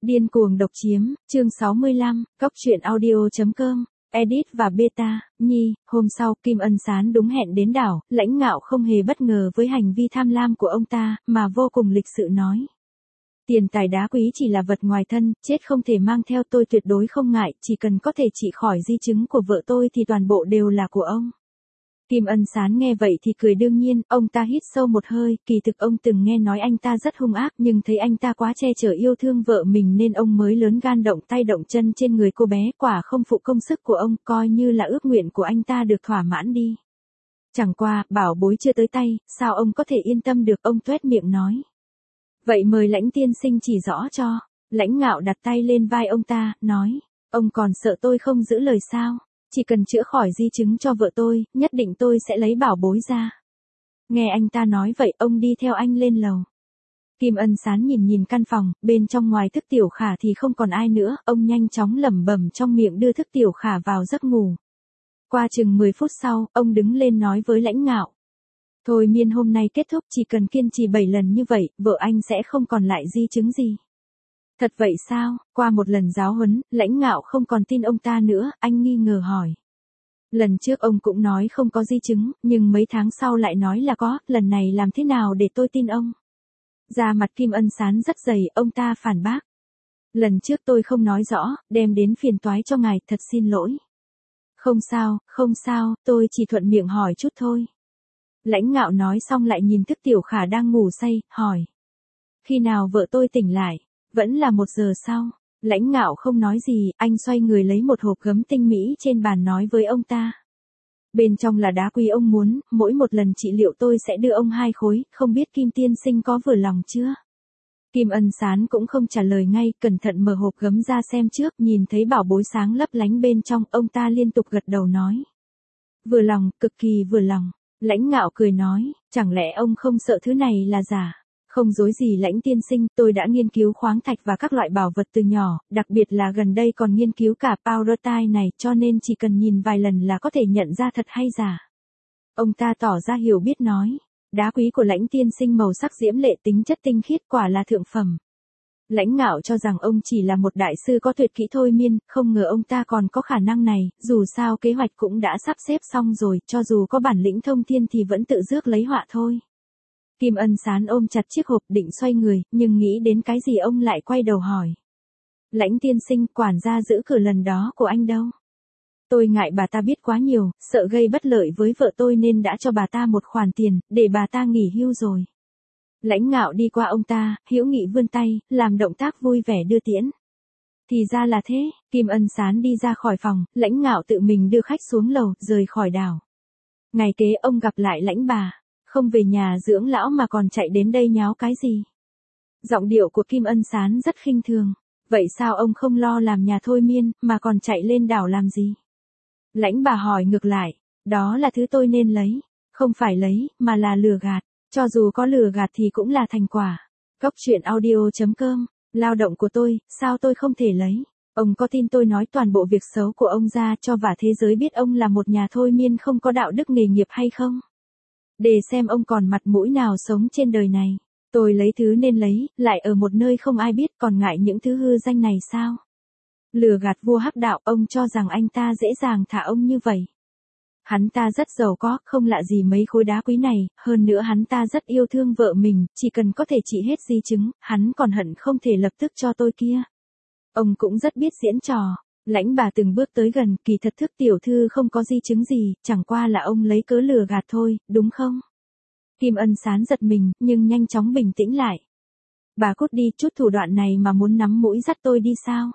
Điên cuồng độc chiếm, chương 65, Cóc truyện audio.com, edit và beta, Nhi, hôm sau Kim Ân Sán đúng hẹn đến đảo, Lãnh Ngạo không hề bất ngờ với hành vi tham lam của ông ta, mà vô cùng lịch sự nói. Tiền tài đá quý chỉ là vật ngoài thân, chết không thể mang theo, tôi tuyệt đối không ngại, chỉ cần có thể trị khỏi di chứng của vợ tôi thì toàn bộ đều là của ông. Kim Ân Sán nghe vậy thì cười đương nhiên, ông ta hít sâu một hơi, kỳ thực ông từng nghe nói anh ta rất hung ác nhưng thấy anh ta quá che chở yêu thương vợ mình nên ông mới lớn gan động tay động chân trên người cô bé, quả không phụ công sức của ông, coi như là ước nguyện của anh ta được thỏa mãn đi. Chẳng qua, bảo bối chưa tới tay, sao ông có thể yên tâm được, ông toét miệng nói. Vậy mời Lãnh tiên sinh chỉ rõ cho. Lãnh Ngạo đặt tay lên vai ông ta, nói, ông còn sợ tôi không giữ lời sao? Chỉ cần chữa khỏi di chứng cho vợ tôi, nhất định tôi sẽ lấy bảo bối ra. Nghe anh ta nói vậy, ông đi theo anh lên lầu. Kim Ân Sán nhìn nhìn căn phòng, bên trong ngoài Thức Tiểu Khả thì không còn ai nữa, ông nhanh chóng lẩm bẩm trong miệng đưa Thức Tiểu Khả vào giấc ngủ. Qua chừng 10 phút sau, ông đứng lên nói với Lãnh Ngạo. Thôi miên hôm nay kết thúc, chỉ cần kiên trì 7 lần như vậy, vợ anh sẽ không còn lại di chứng gì. Thật vậy sao? Qua một lần giáo huấn, Lãnh Ngạo không còn tin ông ta nữa, anh nghi ngờ hỏi. Lần trước ông cũng nói không có di chứng, nhưng mấy tháng sau lại nói là có, lần này làm thế nào để tôi tin ông? Da mặt Kim Ân Sán rất dày, ông ta phản bác. Lần trước tôi không nói rõ, đem đến phiền toái cho ngài, thật xin lỗi. Không sao, tôi chỉ thuận miệng hỏi chút thôi. Lãnh Ngạo nói xong lại nhìn Thức Tiểu Khả đang ngủ say, hỏi. Khi nào vợ tôi tỉnh lại? Vẫn là 1 giờ sau. Lãnh Ngạo không nói gì, anh xoay người lấy một hộp gấm tinh mỹ trên bàn nói với ông ta. Bên trong là đá quý ông muốn, mỗi một lần trị liệu tôi sẽ đưa ông 2 khối, không biết Kim tiên sinh có vừa lòng chưa? Kim Ân Sán cũng không trả lời ngay, cẩn thận mở hộp gấm ra xem trước, nhìn thấy bảo bối sáng lấp lánh bên trong, ông ta liên tục gật đầu nói. Vừa lòng, cực kỳ vừa lòng. Lãnh Ngạo cười nói, chẳng lẽ ông không sợ thứ này là giả? Không dối gì Lãnh tiên sinh, tôi đã nghiên cứu khoáng thạch và các loại bảo vật từ nhỏ, đặc biệt là gần đây còn nghiên cứu cả Powdertine này, cho nên chỉ cần nhìn vài lần là có thể nhận ra thật hay giả. Ông ta tỏ ra hiểu biết nói, đá quý của Lãnh tiên sinh màu sắc diễm lệ, tính chất tinh khiết, quả là thượng phẩm. Lãnh Ngạo cho rằng ông chỉ là một đại sư có tuyệt kỹ thôi miên, không ngờ ông ta còn có khả năng này, dù sao kế hoạch cũng đã sắp xếp xong rồi, cho dù có bản lĩnh thông thiên thì vẫn tự rước lấy họa thôi. Kim Ân Sán ôm chặt chiếc hộp định xoay người, nhưng nghĩ đến cái gì ông lại quay đầu hỏi. Lãnh tiên sinh, quản gia giữ cửa lần đó của anh đâu? Tôi ngại bà ta biết quá nhiều, sợ gây bất lợi với vợ tôi nên đã cho bà ta một khoản tiền, để bà ta nghỉ hưu rồi. Lãnh Ngạo đi qua ông ta, hữu nghị vươn tay, làm động tác vui vẻ đưa tiễn. Thì ra là thế, Kim Ân Sán đi ra khỏi phòng, Lãnh Ngạo tự mình đưa khách xuống lầu, rời khỏi đảo. Ngày kế ông gặp lại Lãnh bà, không về nhà dưỡng lão mà còn chạy đến đây nháo cái gì. Giọng điệu của Kim Ân Sán rất khinh thường. Vậy sao ông không lo làm nhà thôi miên, mà còn chạy lên đảo làm gì? Lãnh bà hỏi ngược lại, đó là thứ tôi nên lấy, không phải lấy, mà là lừa gạt. Cho dù có lừa gạt thì cũng là thành quả. Cóc truyện audio.com, lao động của tôi, sao tôi không thể lấy? Ông có tin tôi nói toàn bộ việc xấu của ông ra cho cả thế giới biết ông là một nhà thôi miên không có đạo đức nghề nghiệp hay không? Để xem ông còn mặt mũi nào sống trên đời này. Tôi lấy thứ nên lấy, lại ở một nơi không ai biết, còn ngại những thứ hư danh này sao? Lừa gạt vua hắc đạo, ông cho rằng anh ta dễ dàng thả ông như vậy? Hắn ta rất giàu có, không lạ gì mấy khối đá quý này, hơn nữa hắn ta rất yêu thương vợ mình, chỉ cần có thể trị hết di chứng, hắn còn hận không thể lập tức cho tôi kia. Ông cũng rất biết diễn trò. Lãnh bà từng bước tới gần, kỳ thật Thức tiểu thư không có di chứng gì, chẳng qua là ông lấy cớ lừa gạt thôi, đúng không? Kim Ân Sán giật mình, nhưng nhanh chóng bình tĩnh lại. Bà cút đi, chút thủ đoạn này mà muốn nắm mũi dắt tôi đi sao?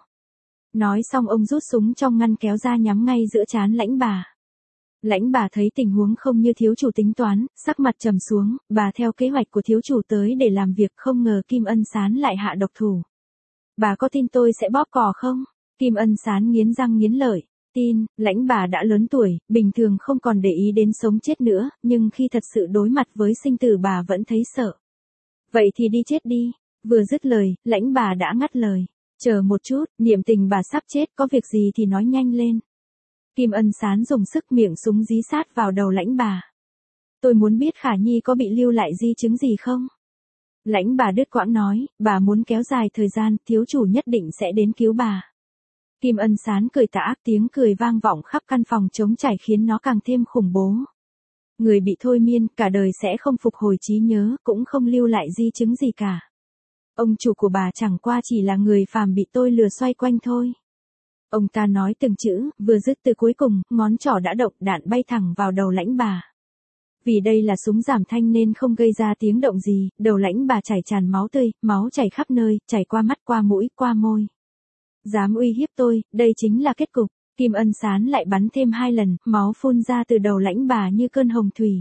Nói xong ông rút súng trong ngăn kéo ra nhắm ngay giữa trán Lãnh bà. Lãnh bà thấy tình huống không như thiếu chủ tính toán, sắc mặt trầm xuống, bà theo kế hoạch của thiếu chủ tới để làm việc, không ngờ Kim Ân Sán lại hạ độc thủ. Bà có tin tôi sẽ bóp cò không? Kim Ân Sán nghiến răng nghiến lợi. Tin, Lãnh bà đã lớn tuổi, bình thường không còn để ý đến sống chết nữa, nhưng khi thật sự đối mặt với sinh tử bà vẫn thấy sợ. Vậy thì đi chết đi. Vừa dứt lời, Lãnh bà đã ngắt lời. Chờ một chút, niệm tình bà sắp chết, có việc gì thì nói nhanh lên. Kim Ân Sán dùng sức, miệng súng dí sát vào đầu Lãnh bà. Tôi muốn biết Khả Nhi có bị lưu lại di chứng gì không? Lãnh bà đứt quãng nói, bà muốn kéo dài thời gian, thiếu chủ nhất định sẽ đến cứu bà. Kim Ân Sán cười tà ác, tiếng cười vang vọng khắp căn phòng trống trải khiến nó càng thêm khủng bố. Người bị thôi miên, cả đời sẽ không phục hồi trí nhớ, cũng không lưu lại di chứng gì cả. Ông chủ của bà chẳng qua chỉ là người phàm bị tôi lừa xoay quanh thôi. Ông ta nói từng chữ, vừa dứt từ cuối cùng, ngón trỏ đã động, đạn bay thẳng vào đầu lãnh bà. Vì đây là súng giảm thanh nên không gây ra tiếng động gì, đầu lãnh bà chảy tràn máu tươi, máu chảy khắp nơi, chảy qua mắt, qua mũi, qua môi. Dám uy hiếp tôi, đây chính là kết cục. Kim Ân Sán lại bắn thêm 2 lần, máu phun ra từ đầu lãnh bà như cơn hồng thủy.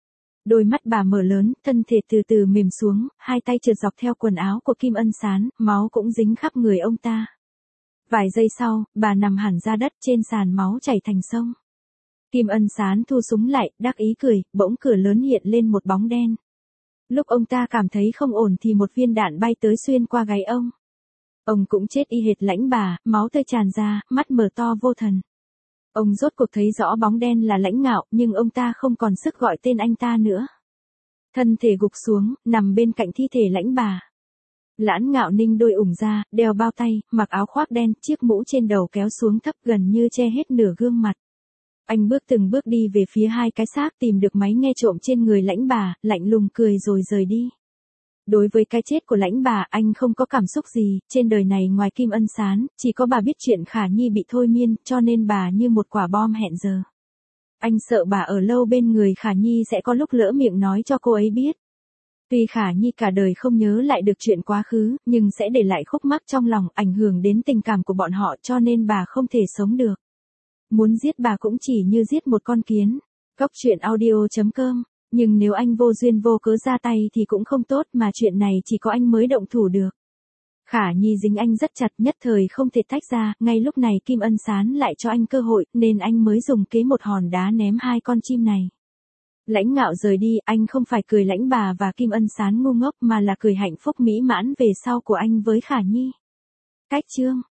Đôi mắt bà mở lớn, thân thể từ từ mềm xuống, hai tay trượt dọc theo quần áo của Kim Ân Sán, máu cũng dính khắp người ông ta. Vài giây sau, bà nằm hẳn ra đất, trên sàn máu chảy thành sông. Kim Ân Sán thu súng lại, đắc ý cười, bỗng cửa lớn hiện lên một bóng đen. Lúc ông ta cảm thấy không ổn thì một viên đạn bay tới xuyên qua gáy ông. Ông cũng chết y hệt lãnh bà, máu tươi tràn ra, mắt mở to vô thần. Ông rốt cuộc thấy rõ bóng đen là Lãnh Ngạo, nhưng ông ta không còn sức gọi tên anh ta nữa. Thân thể gục xuống, nằm bên cạnh thi thể lãnh bà. Lãnh Ngạo ninh đôi ủng ra, đeo bao tay, mặc áo khoác đen, chiếc mũ trên đầu kéo xuống thấp gần như che hết nửa gương mặt. Anh bước từng bước đi về phía hai cái xác, tìm được máy nghe trộm trên người lãnh bà, lạnh lùng cười rồi rời đi. Đối với cái chết của lãnh bà, anh không có cảm xúc gì, trên đời này ngoài Kim Ân Sán, chỉ có bà biết chuyện Khả Nhi bị thôi miên, cho nên bà như một quả bom hẹn giờ. Anh sợ bà ở lâu bên người Khả Nhi sẽ có lúc lỡ miệng nói cho cô ấy biết. Tuy Khả Nhi cả đời không nhớ lại được chuyện quá khứ, nhưng sẽ để lại khúc mắc trong lòng, ảnh hưởng đến tình cảm của bọn họ, cho nên bà không thể sống được. Muốn giết bà cũng chỉ như giết một con kiến. Cóc truyện audio.com. Nhưng nếu anh vô duyên vô cớ ra tay thì cũng không tốt, mà chuyện này chỉ có anh mới động thủ được. Khả Nhi dính anh rất chặt, nhất thời không thể tách ra, ngay lúc này Kim Ân Sán lại cho anh cơ hội, nên anh mới dùng kế một hòn đá ném hai con chim này. Lãnh Ngạo rời đi, anh không phải cười lãnh bà và Kim Ân Sán ngu ngốc mà là cười hạnh phúc mỹ mãn về sau của anh với Khả Nhi. Cách chương